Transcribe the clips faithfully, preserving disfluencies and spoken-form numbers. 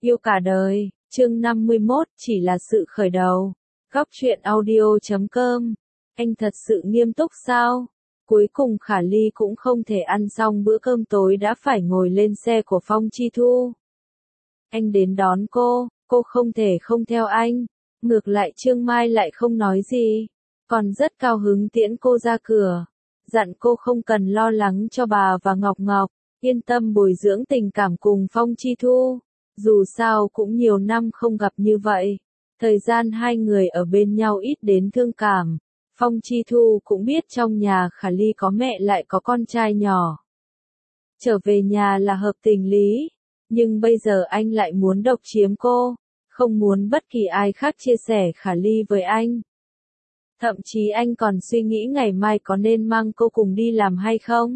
Yêu cả đời, chương năm mươi mốt, chỉ là sự khởi đầu. Góc truyện audio chấm com. Anh thật sự nghiêm túc sao? Cuối cùng Khả Ly cũng không thể ăn xong bữa cơm tối đã phải ngồi lên xe của Phong Chi Thu. Anh đến đón cô, cô không thể không theo anh. Ngược lại Trương Mai lại không nói gì, còn rất cao hứng tiễn cô ra cửa. Dặn cô không cần lo lắng cho bà và Ngọc Ngọc, yên tâm bồi dưỡng tình cảm cùng Phong Chi Thu. Dù sao cũng nhiều năm không gặp như vậy, thời gian hai người ở bên nhau ít đến thương cảm. Phong Chi Thu cũng biết trong nhà Khả Ly có mẹ lại có con trai nhỏ. Trở về nhà là hợp tình lý, nhưng bây giờ anh lại muốn độc chiếm cô, không muốn bất kỳ ai khác chia sẻ Khả Ly với anh. Thậm chí anh còn suy nghĩ ngày mai có nên mang cô cùng đi làm hay không.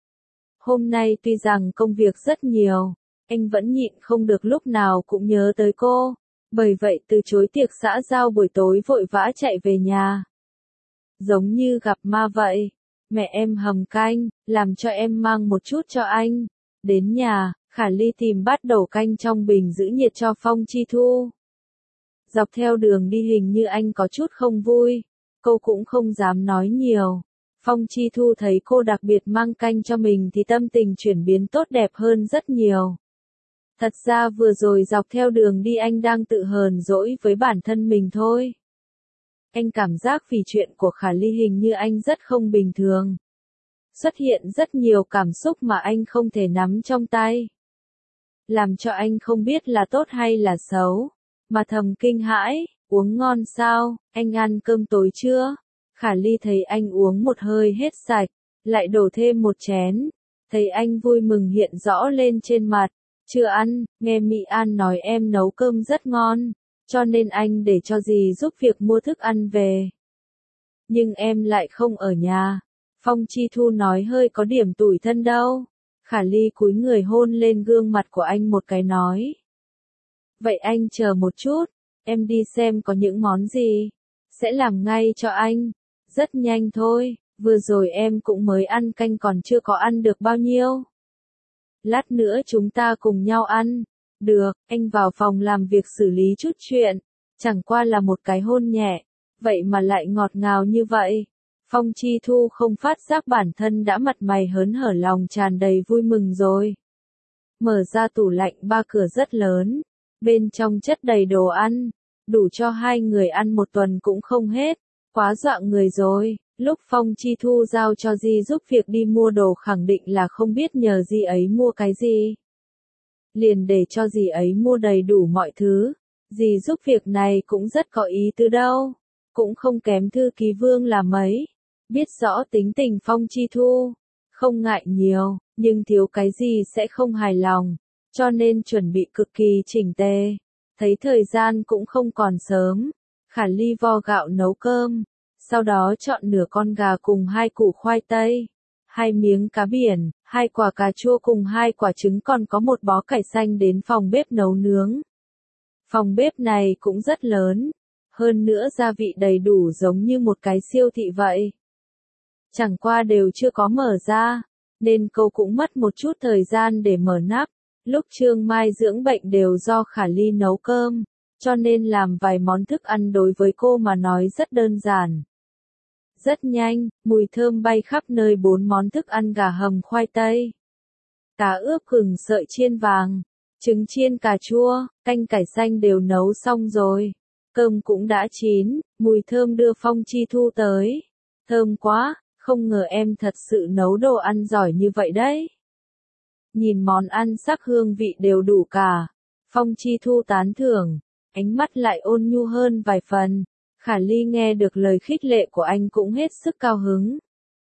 Hôm nay tuy rằng công việc rất nhiều, anh vẫn nhịn không được lúc nào cũng nhớ tới cô, bởi vậy từ chối tiệc xã giao buổi tối vội vã chạy về nhà. Giống như gặp ma vậy, mẹ em hầm canh, làm cho em mang một chút cho anh. Đến nhà, Khả Ly tìm bát đổ canh trong bình giữ nhiệt cho Phong Chi Thu. Dọc theo đường đi hình như anh có chút không vui, cô cũng không dám nói nhiều. Phong Chi Thu thấy cô đặc biệt mang canh cho mình thì tâm tình chuyển biến tốt đẹp hơn rất nhiều. Thật ra vừa rồi dọc theo đường đi anh đang tự hờn dỗi với bản thân mình thôi. Anh cảm giác vì chuyện của Khả Ly hình như anh rất không bình thường. Xuất hiện rất nhiều cảm xúc mà anh không thể nắm trong tay. Làm cho anh không biết là tốt hay là xấu, mà thầm kinh hãi, uống ngon sao, anh ăn cơm tối chưa? Khả Ly thấy anh uống một hơi hết sạch, lại đổ thêm một chén. Thấy anh vui mừng hiện rõ lên trên mặt. Chưa ăn, nghe Mỹ An nói em nấu cơm rất ngon, cho nên anh để cho dì giúp việc mua thức ăn về. Nhưng em lại không ở nhà. Phong Chi Thu nói hơi có điểm tủi thân đâu. Khả Ly cúi người hôn lên gương mặt của anh một cái nói. Vậy anh chờ một chút, em đi xem có những món gì, sẽ làm ngay cho anh. Rất nhanh thôi, vừa rồi em cũng mới ăn canh còn chưa có ăn được bao nhiêu. Lát nữa chúng ta cùng nhau ăn. Được, anh vào phòng làm việc xử lý chút chuyện. Chẳng qua là một cái hôn nhẹ, vậy mà lại ngọt ngào như vậy. Phong Chi Thu không phát giác bản thân đã mặt mày hớn hở, lòng tràn đầy vui mừng rồi. Mở ra tủ lạnh ba cửa rất lớn, bên trong chất đầy đồ ăn, đủ cho hai người ăn một tuần cũng không hết, quá dọa người rồi. Lúc Phong Chi Thu giao cho dì giúp việc đi mua đồ khẳng định là không biết nhờ dì ấy mua cái gì. Liền để cho dì ấy mua đầy đủ mọi thứ. Dì giúp việc này cũng rất có ý tứ đâu, cũng không kém thư ký Vương là mấy. Biết rõ tính tình Phong Chi Thu, không ngại nhiều, nhưng thiếu cái gì sẽ không hài lòng, cho nên chuẩn bị cực kỳ chỉnh tề. Thấy thời gian cũng không còn sớm, Khả Ly vo gạo nấu cơm, sau đó chọn nửa con gà cùng hai củ khoai tây, hai miếng cá biển, hai quả cà chua cùng hai quả trứng, còn có một bó cải xanh đến phòng bếp nấu nướng. Phòng bếp này cũng rất lớn, hơn nữa gia vị đầy đủ giống như một cái siêu thị vậy. Chẳng qua đều chưa có mở ra, nên cô cũng mất một chút thời gian để mở nắp. Lúc Trương Mai dưỡng bệnh đều do Khả Ly nấu cơm, cho nên làm vài món thức ăn đối với cô mà nói rất đơn giản. Rất nhanh, mùi thơm bay khắp nơi bốn món thức ăn: gà hầm khoai tây, cá ướp gừng sợi chiên vàng, trứng chiên cà chua, canh cải xanh đều nấu xong rồi. Cơm cũng đã chín, mùi thơm đưa Phong Chi Thu tới. Thơm quá, không ngờ em thật sự nấu đồ ăn giỏi như vậy đấy. Nhìn món ăn sắc hương vị đều đủ cả. Phong Chi Thu tán thưởng, ánh mắt lại ôn nhu hơn vài phần. Khả Ly nghe được lời khích lệ của anh cũng hết sức cao hứng.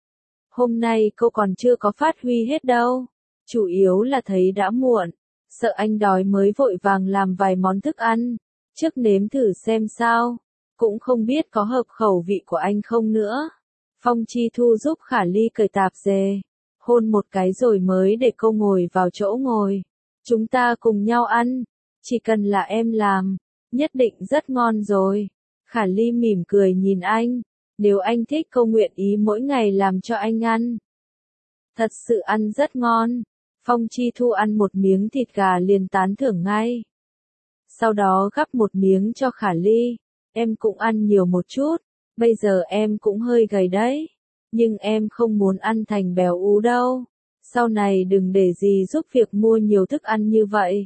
Hôm nay cô còn chưa có phát huy hết đâu. Chủ yếu là thấy đã muộn, sợ anh đói mới vội vàng làm vài món thức ăn. Trước nếm thử xem sao, cũng không biết có hợp khẩu vị của anh không nữa. Phong Chi Thu giúp Khả Ly cởi tạp dề, hôn một cái rồi mới để cô ngồi vào chỗ ngồi. Chúng ta cùng nhau ăn, chỉ cần là em làm, nhất định rất ngon rồi. Khả Ly mỉm cười nhìn anh, nếu anh thích cô nguyện ý mỗi ngày làm cho anh ăn. Thật sự ăn rất ngon. Phong Chi Thu ăn một miếng thịt gà liền tán thưởng ngay. Sau đó gắp một miếng cho Khả Ly. Em cũng ăn nhiều một chút, bây giờ em cũng hơi gầy đấy. Nhưng em không muốn ăn thành béo ú đâu. Sau này đừng để dì giúp việc mua nhiều thức ăn như vậy.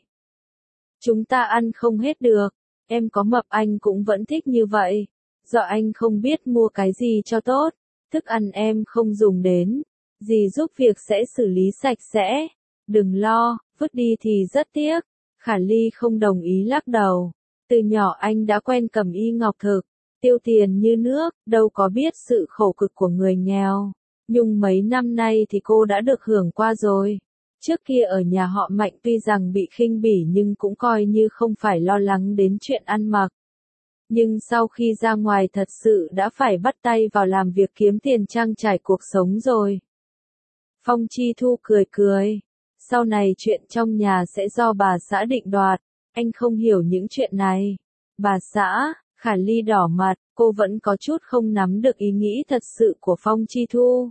Chúng ta ăn không hết được. Em có mập anh cũng vẫn thích như vậy. Do anh không biết mua cái gì cho tốt. Thức ăn em không dùng đến. Dì giúp việc sẽ xử lý sạch sẽ. Đừng lo, vứt đi thì rất tiếc. Khả Ly không đồng ý lắc đầu. Từ nhỏ anh đã quen cầm y ngọc thực. Tiêu tiền như nước, đâu có biết sự khổ cực của người nghèo. Nhưng mấy năm nay thì cô đã được hưởng qua rồi. Trước kia ở nhà họ Mạnh tuy rằng bị khinh bỉ nhưng cũng coi như không phải lo lắng đến chuyện ăn mặc. Nhưng sau khi ra ngoài thật sự đã phải bắt tay vào làm việc kiếm tiền trang trải cuộc sống rồi. Phong Chi Thu cười cười. Sau này chuyện trong nhà sẽ do bà xã định đoạt. Anh không hiểu những chuyện này. Bà xã, Khả Ly đỏ mặt, cô vẫn có chút không nắm được ý nghĩ thật sự của Phong Chi Thu.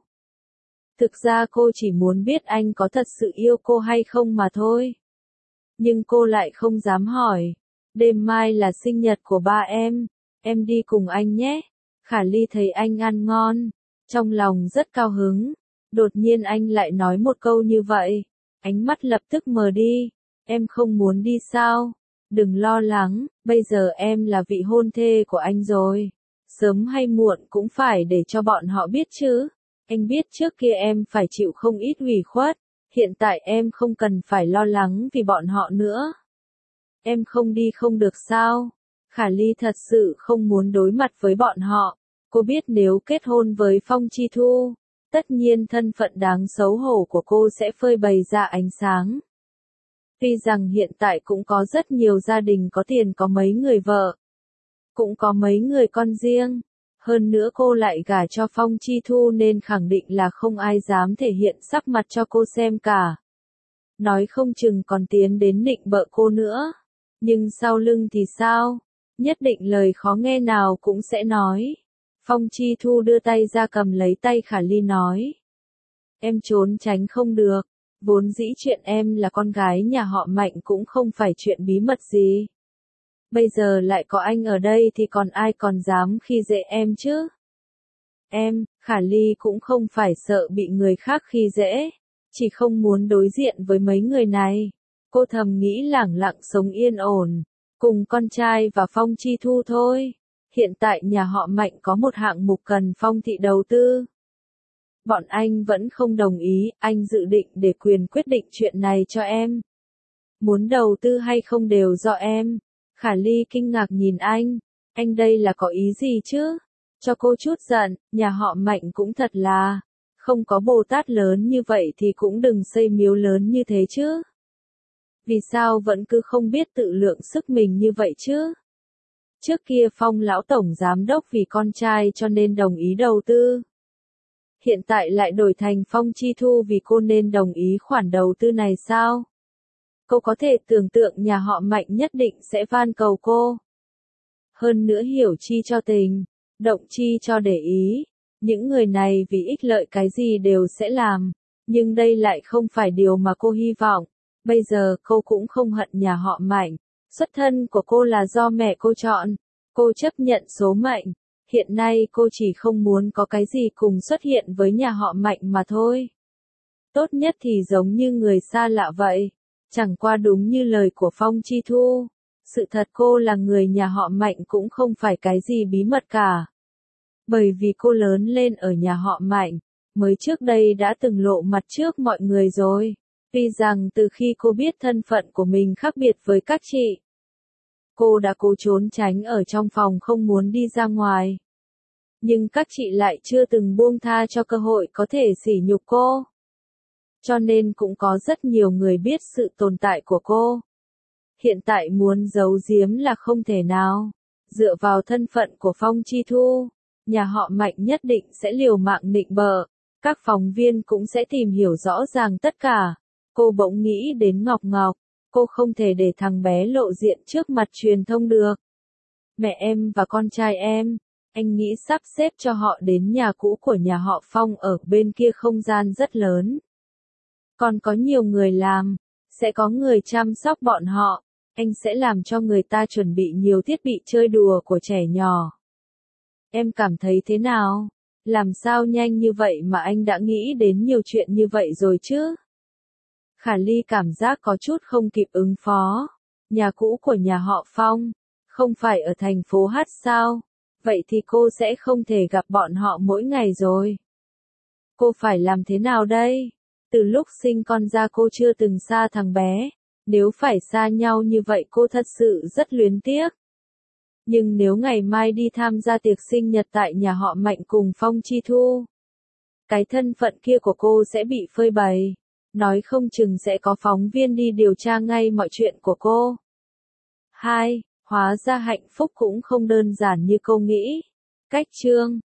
Thực ra cô chỉ muốn biết anh có thật sự yêu cô hay không mà thôi. Nhưng cô lại không dám hỏi. Đêm mai là sinh nhật của ba em, em đi cùng anh nhé. Khả Ly thấy anh ăn ngon, trong lòng rất cao hứng. Đột nhiên anh lại nói một câu như vậy. Ánh mắt lập tức mờ đi. Em không muốn đi sao? Đừng lo lắng, bây giờ em là vị hôn thê của anh rồi. Sớm hay muộn cũng phải để cho bọn họ biết chứ. Anh biết trước kia em phải chịu không ít ủy khuất. Hiện tại em không cần phải lo lắng vì bọn họ nữa. Em không đi không được sao? Khả Ly thật sự không muốn đối mặt với bọn họ. Cô biết nếu kết hôn với Phong Chi Thu, tất nhiên thân phận đáng xấu hổ của cô sẽ phơi bày ra ánh sáng. Tuy rằng hiện tại cũng có rất nhiều gia đình có tiền có mấy người vợ, cũng có mấy người con riêng. Hơn nữa cô lại gả cho Phong Chi Thu nên khẳng định là không ai dám thể hiện sắc mặt cho cô xem cả. Nói không chừng còn tiến đến nịnh bợ cô nữa. Nhưng sau lưng thì sao? Nhất định lời khó nghe nào cũng sẽ nói. Phong Chi Thu đưa tay ra cầm lấy tay Khả Ly nói. Em trốn tránh không được. Vốn dĩ chuyện em là con gái nhà họ Mạnh cũng không phải chuyện bí mật gì. Bây giờ lại có anh ở đây thì còn ai còn dám khi dễ em chứ? Em, Khả Ly cũng không phải sợ bị người khác khi dễ. Chỉ không muốn đối diện với mấy người này. Cô thầm nghĩ lẳng lặng sống yên ổn. Cùng con trai và Phong Chi Thu thôi. Hiện tại nhà họ Mạnh có một hạng mục cần Phong thị đầu tư. Bọn anh vẫn không đồng ý, anh dự định để quyền quyết định chuyện này cho em. Muốn đầu tư hay không đều do em. Khả Ly kinh ngạc nhìn anh. Anh đây là có ý gì chứ? Cho cô chút giận, nhà họ Mạnh cũng thật là. Không có Bồ Tát lớn như vậy thì cũng đừng xây miếu lớn như thế chứ. Vì sao vẫn cứ không biết tự lượng sức mình như vậy chứ? Trước kia Phong lão tổng giám đốc vì con trai cho nên đồng ý đầu tư. Hiện tại lại đổi thành Phong Chi Thu vì cô nên đồng ý khoản đầu tư này sao? Cô có thể tưởng tượng nhà họ Mạnh nhất định sẽ van cầu cô. Hơn nữa hiểu chi cho tình, động chi cho để ý. Những người này vì ích lợi cái gì đều sẽ làm. Nhưng đây lại không phải điều mà cô hy vọng. Bây giờ cô cũng không hận nhà họ Mạnh. Xuất thân của cô là do mẹ cô chọn. Cô chấp nhận số mệnh. Hiện nay cô chỉ không muốn có cái gì cùng xuất hiện với nhà họ Mạnh mà thôi. Tốt nhất thì giống như người xa lạ vậy. Chẳng qua đúng như lời của Phong Chi Thu. Sự thật cô là người nhà họ Mạnh cũng không phải cái gì bí mật cả. Bởi vì cô lớn lên ở nhà họ Mạnh, mới trước đây đã từng lộ mặt trước mọi người rồi. Tuy rằng từ khi cô biết thân phận của mình khác biệt với các chị, cô đã cố trốn tránh ở trong phòng không muốn đi ra ngoài. Nhưng các chị lại chưa từng buông tha cho cơ hội có thể sỉ nhục cô. Cho nên cũng có rất nhiều người biết sự tồn tại của cô. Hiện tại muốn giấu giếm là không thể nào. Dựa vào thân phận của Phong Chi Thu, nhà họ Mạnh nhất định sẽ liều mạng nịnh bợ. Các phóng viên cũng sẽ tìm hiểu rõ ràng tất cả. Cô bỗng nghĩ đến Ngọc Ngọc. Cô không thể để thằng bé lộ diện trước mặt truyền thông được. Mẹ em và con trai em, anh nghĩ sắp xếp cho họ đến nhà cũ của nhà họ Phong ở bên kia không gian rất lớn. Còn có nhiều người làm, sẽ có người chăm sóc bọn họ. Anh sẽ làm cho người ta chuẩn bị nhiều thiết bị chơi đùa của trẻ nhỏ. Em cảm thấy thế nào? Làm sao nhanh như vậy mà anh đã nghĩ đến nhiều chuyện như vậy rồi chứ? Khả Ly cảm giác có chút không kịp ứng phó. Nhà cũ của nhà họ Phong, không phải ở thành phố Hát sao? Vậy thì cô sẽ không thể gặp bọn họ mỗi ngày rồi. Cô phải làm thế nào đây? Từ lúc sinh con ra cô chưa từng xa thằng bé. Nếu phải xa nhau như vậy cô thật sự rất luyến tiếc. Nhưng nếu ngày mai đi tham gia tiệc sinh nhật tại nhà họ Mạnh cùng Phong Chi Thu, cái thân phận kia của cô sẽ bị phơi bày. Nói không chừng sẽ có phóng viên đi điều tra ngay mọi chuyện của cô. hai. Hóa ra hạnh phúc cũng không đơn giản như cô nghĩ. Cách chương